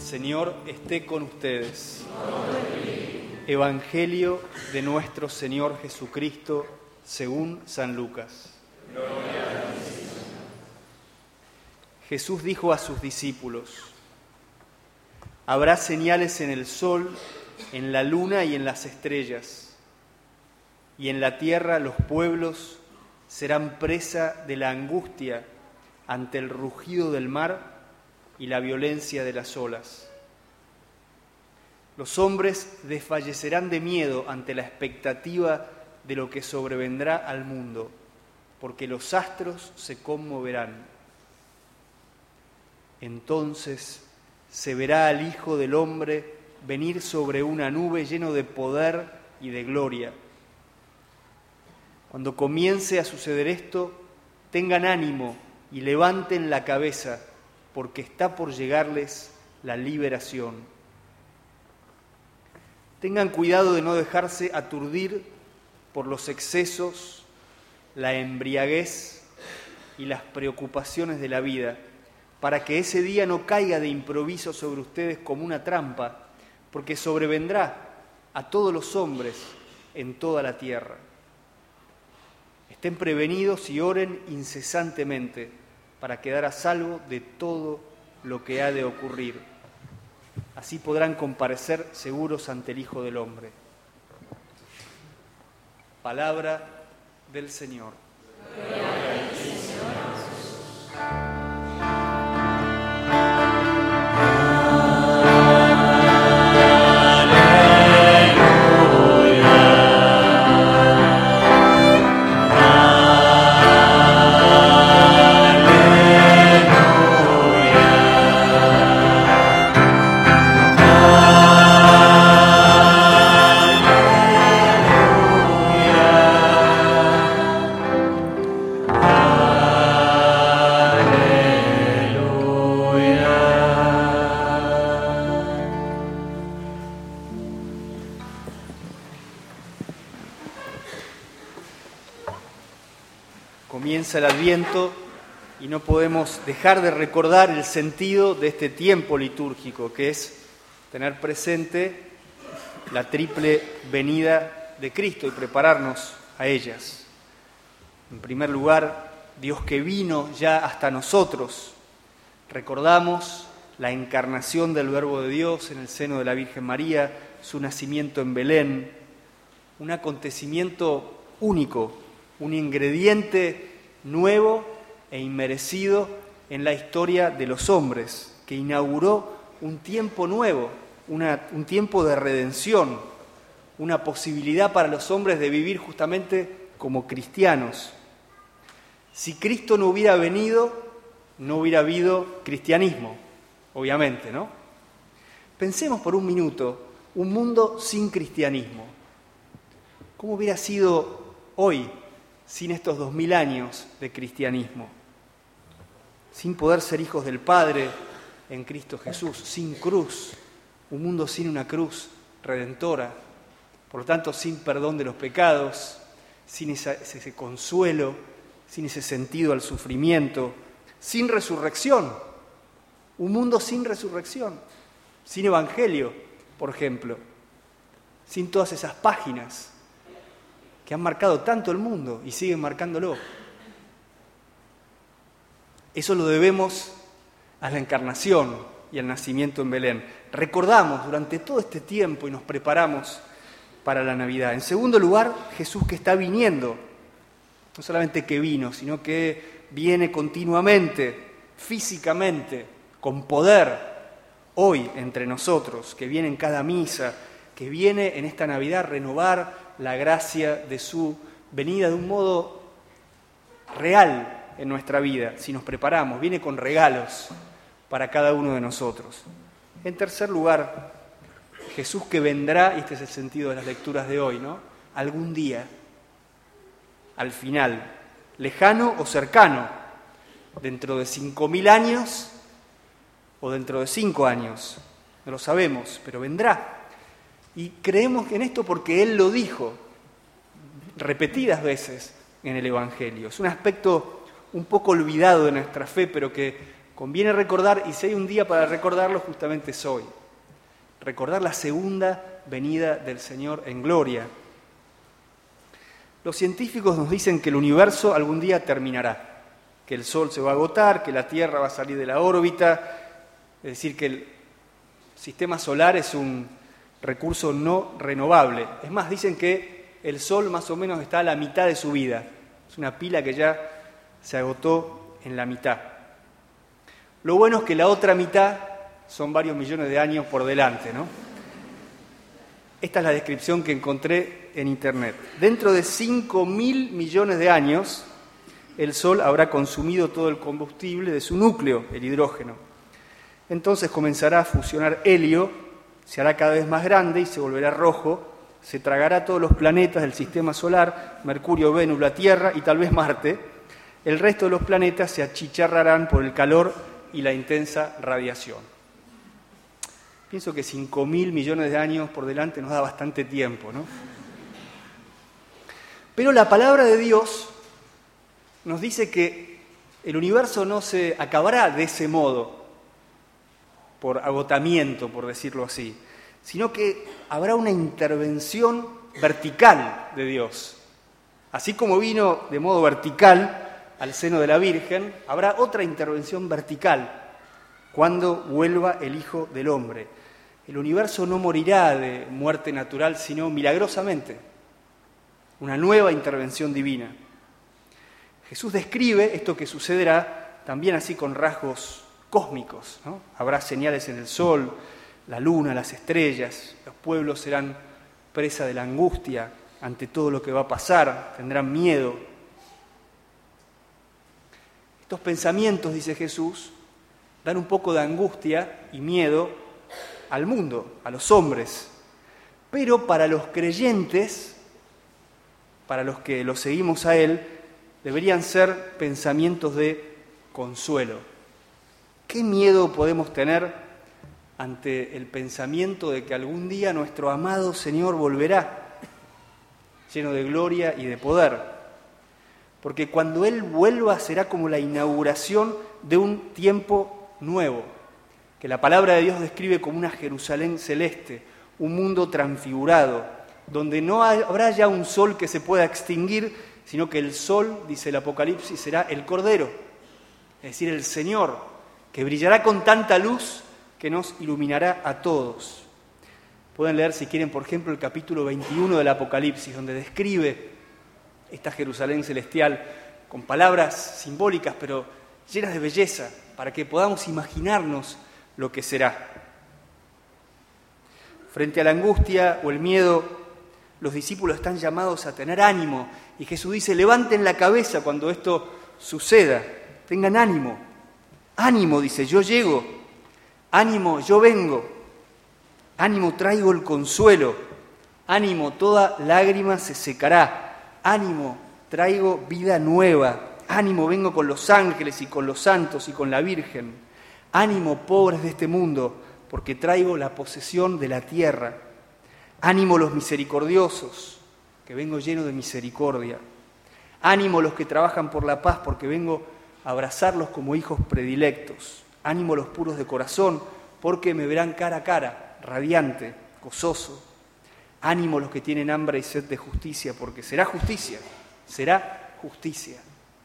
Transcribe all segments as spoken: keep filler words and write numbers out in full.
Señor esté con ustedes. Evangelio de nuestro Señor Jesucristo según San Lucas. Jesús dijo a sus discípulos: habrá señales en el sol, en la luna y en las estrellas, y en la tierra los pueblos serán presa de la angustia ante el rugido del mar y la violencia de las olas. Los hombres desfallecerán de miedo ante la expectativa de lo que sobrevendrá al mundo, porque los astros se conmoverán. Entonces se verá al Hijo del Hombre venir sobre una nube lleno de poder y de gloria. Cuando comience a suceder esto, tengan ánimo y levanten la cabeza, porque está por llegarles la liberación. Tengan cuidado de no dejarse aturdir por los excesos, la embriaguez y las preocupaciones de la vida, para que ese día no caiga de improviso sobre ustedes como una trampa, porque sobrevendrá a todos los hombres en toda la tierra. Estén prevenidos y oren incesantemente para quedar a salvo de todo lo que ha de ocurrir. Así podrán comparecer seguros ante el Hijo del Hombre. Palabra del Señor. Comienza el Adviento y no podemos dejar de recordar el sentido de este tiempo litúrgico, que es tener presente la triple venida de Cristo y prepararnos a ellas. En primer lugar, Dios que vino ya hasta nosotros. Recordamos la encarnación del Verbo de Dios en el seno de la Virgen María, su nacimiento en Belén, un acontecimiento único, un ingrediente nuevo e inmerecido en la historia de los hombres, que inauguró un tiempo nuevo, una, un tiempo de redención, una posibilidad para los hombres de vivir justamente como cristianos. Si Cristo no hubiera venido, no hubiera habido cristianismo, obviamente, ¿no? Pensemos por un minuto, un mundo sin cristianismo. ¿Cómo hubiera sido hoy sin estos dos mil años de cristianismo? Sin poder ser hijos del Padre en Cristo Jesús, sin cruz, un mundo sin una cruz redentora, por lo tanto sin perdón de los pecados, sin esa, ese consuelo, sin ese sentido al sufrimiento, sin resurrección, un mundo sin resurrección, sin evangelio, por ejemplo, sin todas esas páginas que han marcado tanto el mundo y siguen marcándolo. Eso lo debemos a la encarnación y al nacimiento en Belén. Recordamos durante todo este tiempo y nos preparamos para la Navidad. En segundo lugar, Jesús que está viniendo, no solamente que vino, sino que viene continuamente, físicamente, con poder, hoy entre nosotros, que viene en cada misa, que viene en esta Navidad a renovar la gracia de su venida de un modo real en nuestra vida, si nos preparamos, viene con regalos para cada uno de nosotros. En tercer lugar, Jesús que vendrá, y este es el sentido de las lecturas de hoy, ¿no? Algún día, al final, lejano o cercano, dentro de cinco mil años o dentro de cinco años, no lo sabemos, pero vendrá. Y creemos en esto porque Él lo dijo repetidas veces en el Evangelio. Es un aspecto un poco olvidado de nuestra fe, pero que conviene recordar, y si hay un día para recordarlo, justamente es hoy. Recordar la segunda venida del Señor en gloria. Los científicos nos dicen que el universo algún día terminará, que el Sol se va a agotar, que la Tierra va a salir de la órbita, es decir, que el sistema solar es un recurso no renovable. Es más, dicen que el Sol más o menos está a la mitad de su vida. Es una pila que ya se agotó en la mitad. Lo bueno es que la otra mitad son varios millones de años por delante, ¿no? Esta es la descripción que encontré en Internet. Dentro de cinco mil millones de años, el Sol habrá consumido todo el combustible de su núcleo, el hidrógeno. Entonces comenzará a fusionar helio, se hará cada vez más grande y se volverá rojo, se tragará todos los planetas del sistema solar, Mercurio, Venus, la Tierra y tal vez Marte. El resto de los planetas se achicharrarán por el calor y la intensa radiación. Pienso que cinco mil millones de años por delante nos da bastante tiempo, ¿no? Pero la palabra de Dios nos dice que el universo no se acabará de ese modo, por agotamiento, por decirlo así, sino que habrá una intervención vertical de Dios. Así como vino de modo vertical al seno de la Virgen, habrá otra intervención vertical cuando vuelva el Hijo del Hombre. El universo no morirá de muerte natural, sino milagrosamente. Una nueva intervención divina. Jesús describe esto que sucederá también así con rasgos cósmicos, ¿no? Habrá señales en el sol, la luna, las estrellas, los pueblos serán presa de la angustia ante todo lo que va a pasar, tendrán miedo. Estos pensamientos, dice Jesús, dan un poco de angustia y miedo al mundo, a los hombres, pero para los creyentes, para los que lo seguimos a Él, deberían ser pensamientos de consuelo. ¿Qué miedo podemos tener ante el pensamiento de que algún día nuestro amado Señor volverá, lleno de gloria y de poder? Porque cuando Él vuelva será como la inauguración de un tiempo nuevo, que la palabra de Dios describe como una Jerusalén celeste, un mundo transfigurado, donde no habrá ya un sol que se pueda extinguir, sino que el sol, dice el Apocalipsis, será el Cordero, es decir, el Señor, que brillará con tanta luz que nos iluminará a todos. Pueden leer, si quieren, por ejemplo, el capítulo veintiuno del Apocalipsis, donde describe esta Jerusalén celestial con palabras simbólicas, pero llenas de belleza, para que podamos imaginarnos lo que será. Frente a la angustia o el miedo, los discípulos están llamados a tener ánimo, y Jesús dice: levanten la cabeza cuando esto suceda, tengan ánimo. Ánimo, dice, yo llego. Ánimo, yo vengo. Ánimo, traigo el consuelo. Ánimo, toda lágrima se secará. Ánimo, traigo vida nueva. Ánimo, vengo con los ángeles y con los santos y con la Virgen. Ánimo, pobres de este mundo, porque traigo la posesión de la tierra. Ánimo, los misericordiosos, que vengo lleno de misericordia. Ánimo, los que trabajan por la paz, porque vengo a abrazarlos como hijos predilectos. Ánimo, los puros de corazón, porque me verán cara a cara, radiante, gozoso. Ánimo, los que tienen hambre y sed de justicia, porque será justicia, será justicia.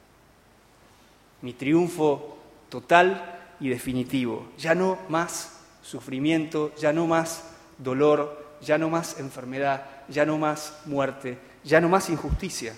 Mi triunfo total y definitivo. Ya no más sufrimiento, ya no más dolor, ya no más enfermedad, ya no más muerte, ya no más injusticia.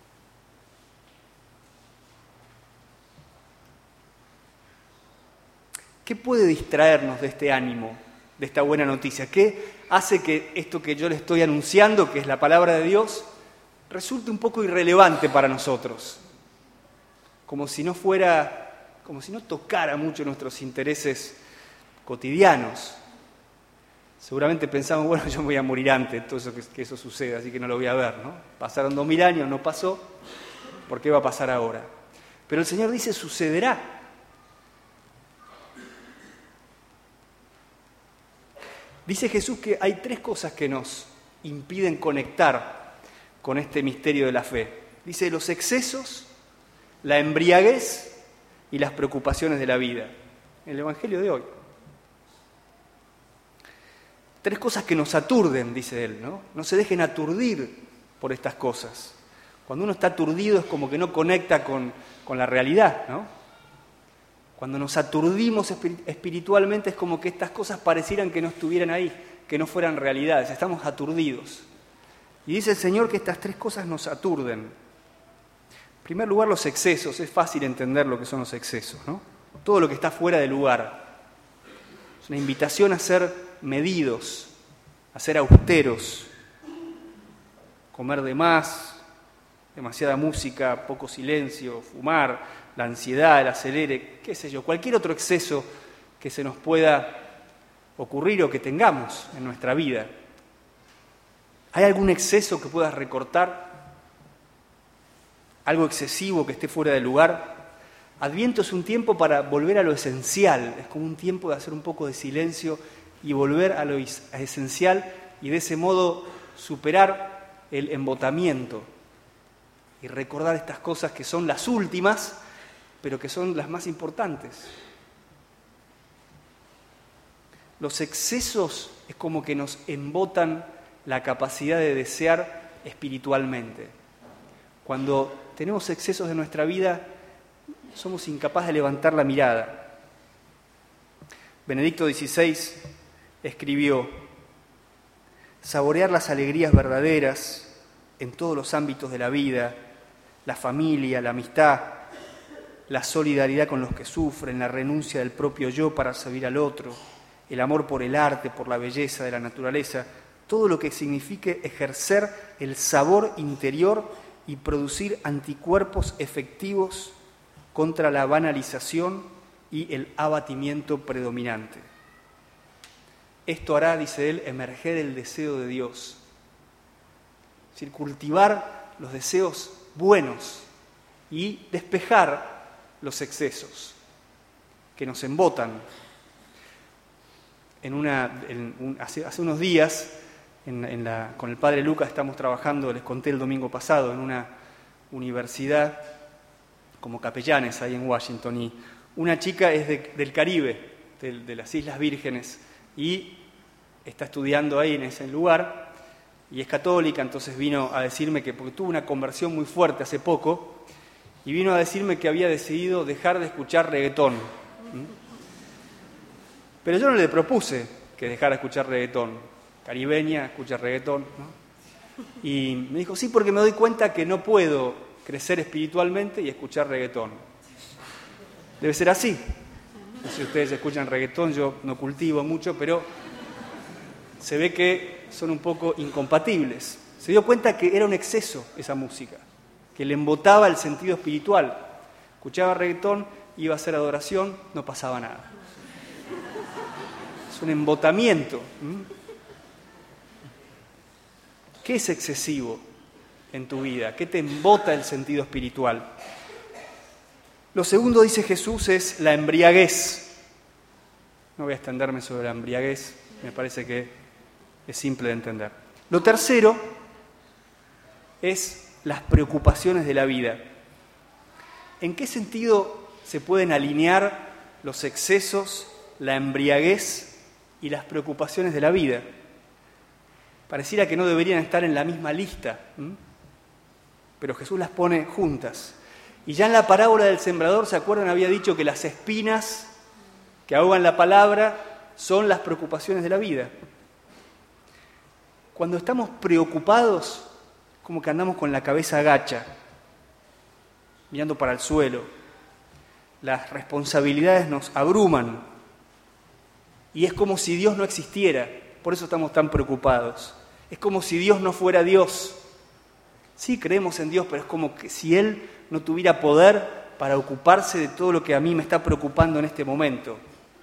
¿Qué puede distraernos de este ánimo, de esta buena noticia? ¿Qué hace que esto que yo le estoy anunciando, que es la palabra de Dios, resulte un poco irrelevante para nosotros? Como si no fuera... como si no tocara mucho nuestros intereses cotidianos. Seguramente pensamos, bueno, yo me voy a morir antes, entonces que, que eso suceda, así que no lo voy a ver, ¿no? Pasaron dos mil años, no pasó, ¿por qué va a pasar ahora? Pero el Señor dice, sucederá. Dice Jesús que hay tres cosas que nos impiden conectar con este misterio de la fe. Dice, los excesos, la embriaguez y las preocupaciones de la vida. El Evangelio de hoy. Tres cosas que nos aturden, dice él, ¿no? No se dejen aturdir por estas cosas. Cuando uno está aturdido es como que no conecta con, con la realidad, ¿no? Cuando nos aturdimos espiritualmente es como que estas cosas parecieran que no estuvieran ahí, que no fueran realidades, estamos aturdidos. Y dice el Señor que estas tres cosas nos aturden. En primer lugar, los excesos. Es fácil entender lo que son los excesos, ¿no? Todo lo que está fuera de lugar. Es una invitación a ser medidos, a ser austeros, comer de más, demasiada música, poco silencio, fumar, la ansiedad, el acelere, qué sé yo, cualquier otro exceso que se nos pueda ocurrir o que tengamos en nuestra vida. ¿Hay algún exceso que puedas recortar? ¿Algo excesivo que esté fuera de lugar? Adviento es un tiempo para volver a lo esencial, es como un tiempo de hacer un poco de silencio y volver a lo esencial y de ese modo superar el embotamiento y recordar estas cosas que son las últimas, pero que son las más importantes. Los excesos es como que nos embotan la capacidad de desear espiritualmente. Cuando tenemos excesos de nuestra vida, somos incapaces de levantar la mirada. Benedicto dieciséis escribió: saborear las alegrías verdaderas en todos los ámbitos de la vida, la familia, la amistad, la solidaridad con los que sufren, la renuncia del propio yo para servir al otro, el amor por el arte, por la belleza de la naturaleza, todo lo que signifique ejercer el sabor interior y producir anticuerpos efectivos contra la banalización y el abatimiento predominante. Esto hará, dice él, emerger el deseo de Dios. Es decir, cultivar los deseos buenos y despejar los excesos que nos embotan. En una, en un, hace, hace unos días, en, en la, con el padre Lucas estamos trabajando, les conté el domingo pasado, en una universidad como capellanes ahí en Washington, y una chica es de, del Caribe, de, de las Islas Vírgenes, y está estudiando ahí en ese lugar, y es católica, entonces vino a decirme que, porque tuvo una conversión muy fuerte hace poco, y vino a decirme que había decidido dejar de escuchar reggaetón. Pero yo no le propuse que dejara de escuchar reggaetón. Caribeña, escucha reggaetón, ¿no? Y me dijo, sí, porque me doy cuenta que no puedo crecer espiritualmente y escuchar reggaetón. Debe ser así. No sé si ustedes escuchan reggaetón, yo no cultivo mucho, pero se ve que son un poco incompatibles. Se dio cuenta que era un exceso esa música, que le embotaba el sentido espiritual. Escuchaba reggaetón, iba a hacer adoración, no pasaba nada. Es un embotamiento. ¿Qué es excesivo en tu vida? ¿Qué te embota el sentido espiritual? Lo segundo, dice Jesús, es la embriaguez. No voy a extenderme sobre la embriaguez, me parece que es simple de entender. Lo tercero es las preocupaciones de la vida. ¿En qué sentido se pueden alinear los excesos, la embriaguez y las preocupaciones de la vida? Pareciera que no deberían estar en la misma lista, ¿m? Pero Jesús las pone juntas. Y ya en la parábola del sembrador, ¿se acuerdan? Había dicho que las espinas que ahogan la palabra son las preocupaciones de la vida. Cuando estamos preocupados, como que andamos con la cabeza agacha, mirando para el suelo. Las responsabilidades nos abruman y es como si Dios no existiera. Por eso estamos tan preocupados. Es como si Dios no fuera Dios. Sí, creemos en Dios, pero es como que si Él no tuviera poder para ocuparse de todo lo que a mí me está preocupando en este momento.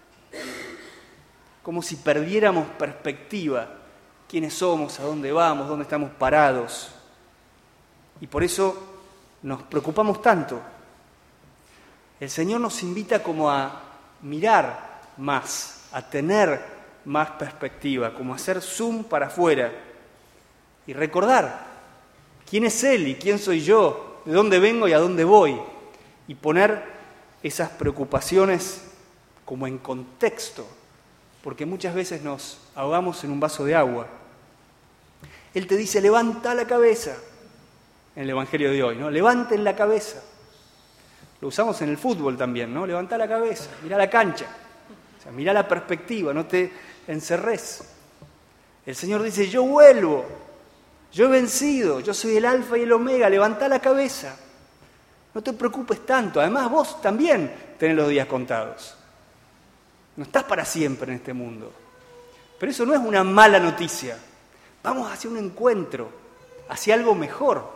Como si perdiéramos perspectiva. ¿Quiénes somos? ¿A dónde vamos? ¿Dónde estamos parados? Y por eso nos preocupamos tanto. El Señor nos invita como a mirar más, a tener más perspectiva, como hacer zoom para afuera y recordar quién es Él y quién soy yo, de dónde vengo y a dónde voy, y poner esas preocupaciones como en contexto, porque muchas veces nos ahogamos en un vaso de agua. Él te dice, levanta la cabeza, en el Evangelio de hoy, ¿no? Levanten la cabeza. Lo usamos en el fútbol también, ¿no? Levanta la cabeza, mirá la cancha, o sea, mirá la perspectiva, no te encerrés. El Señor dice, yo vuelvo, yo he vencido, yo soy el alfa y el omega, levanta la cabeza. No te preocupes tanto, además vos también tenés los días contados. No estás para siempre en este mundo. Pero eso no es una mala noticia. Vamos hacia un encuentro, hacia algo mejor.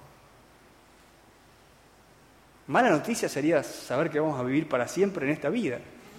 Mala noticia sería saber que vamos a vivir para siempre en esta vida.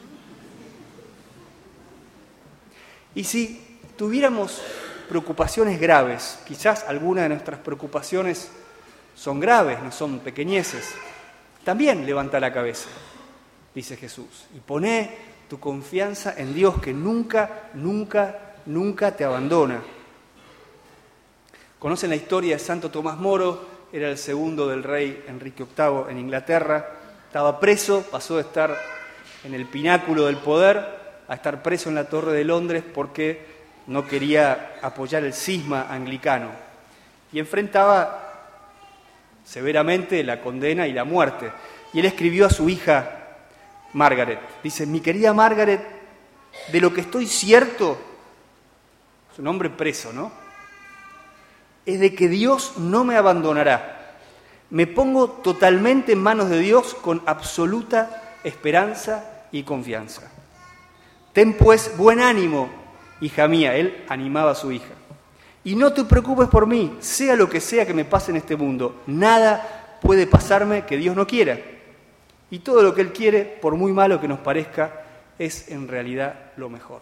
Y si tuviéramos preocupaciones graves, quizás algunas de nuestras preocupaciones son graves, no son pequeñeces, también levanta la cabeza, dice Jesús, y poné tu confianza en Dios que nunca, nunca, nunca te abandona. Conocen la historia de Santo Tomás Moro, era el segundo del rey Enrique octavo en Inglaterra, estaba preso, pasó de estar en el pináculo del poder a estar preso en la Torre de Londres porque no quería apoyar el cisma anglicano y enfrentaba severamente la condena y la muerte. Y él escribió a su hija Margaret, dice, mi querida Margaret, de lo que estoy cierto, su nombre preso, ¿no? Es de que Dios no me abandonará. Me pongo totalmente en manos de Dios con absoluta esperanza y confianza. Ten pues buen ánimo, hija mía, él animaba a su hija. Y no te preocupes por mí, sea lo que sea que me pase en este mundo, nada puede pasarme que Dios no quiera. Y todo lo que Él quiere, por muy malo que nos parezca, es en realidad lo mejor.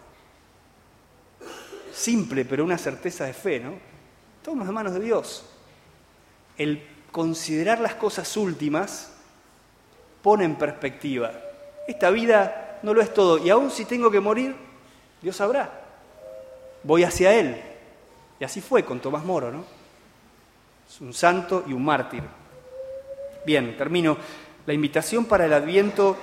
Simple, pero una certeza de fe, ¿no? Estamos en manos de Dios. El considerar las cosas últimas pone en perspectiva. Esta vida no lo es todo, y aun si tengo que morir, Dios sabrá. Voy hacia Él. Y así fue con Tomás Moro, ¿no? Es un santo y un mártir. Bien, termino. La invitación para el Adviento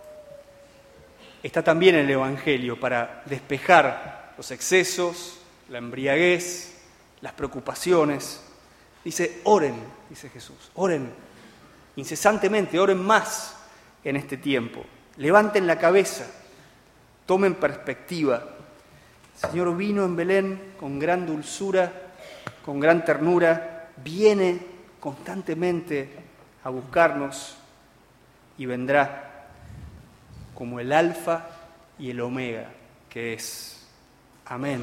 está también en el Evangelio, para despejar los excesos, la embriaguez, las preocupaciones. Dice, oren, dice Jesús, oren incesantemente, oren más en este tiempo. Levanten la cabeza, tomen perspectiva. El Señor vino en Belén con gran dulzura, con gran ternura, viene constantemente a buscarnos y vendrá como el alfa y el omega que es. Amén.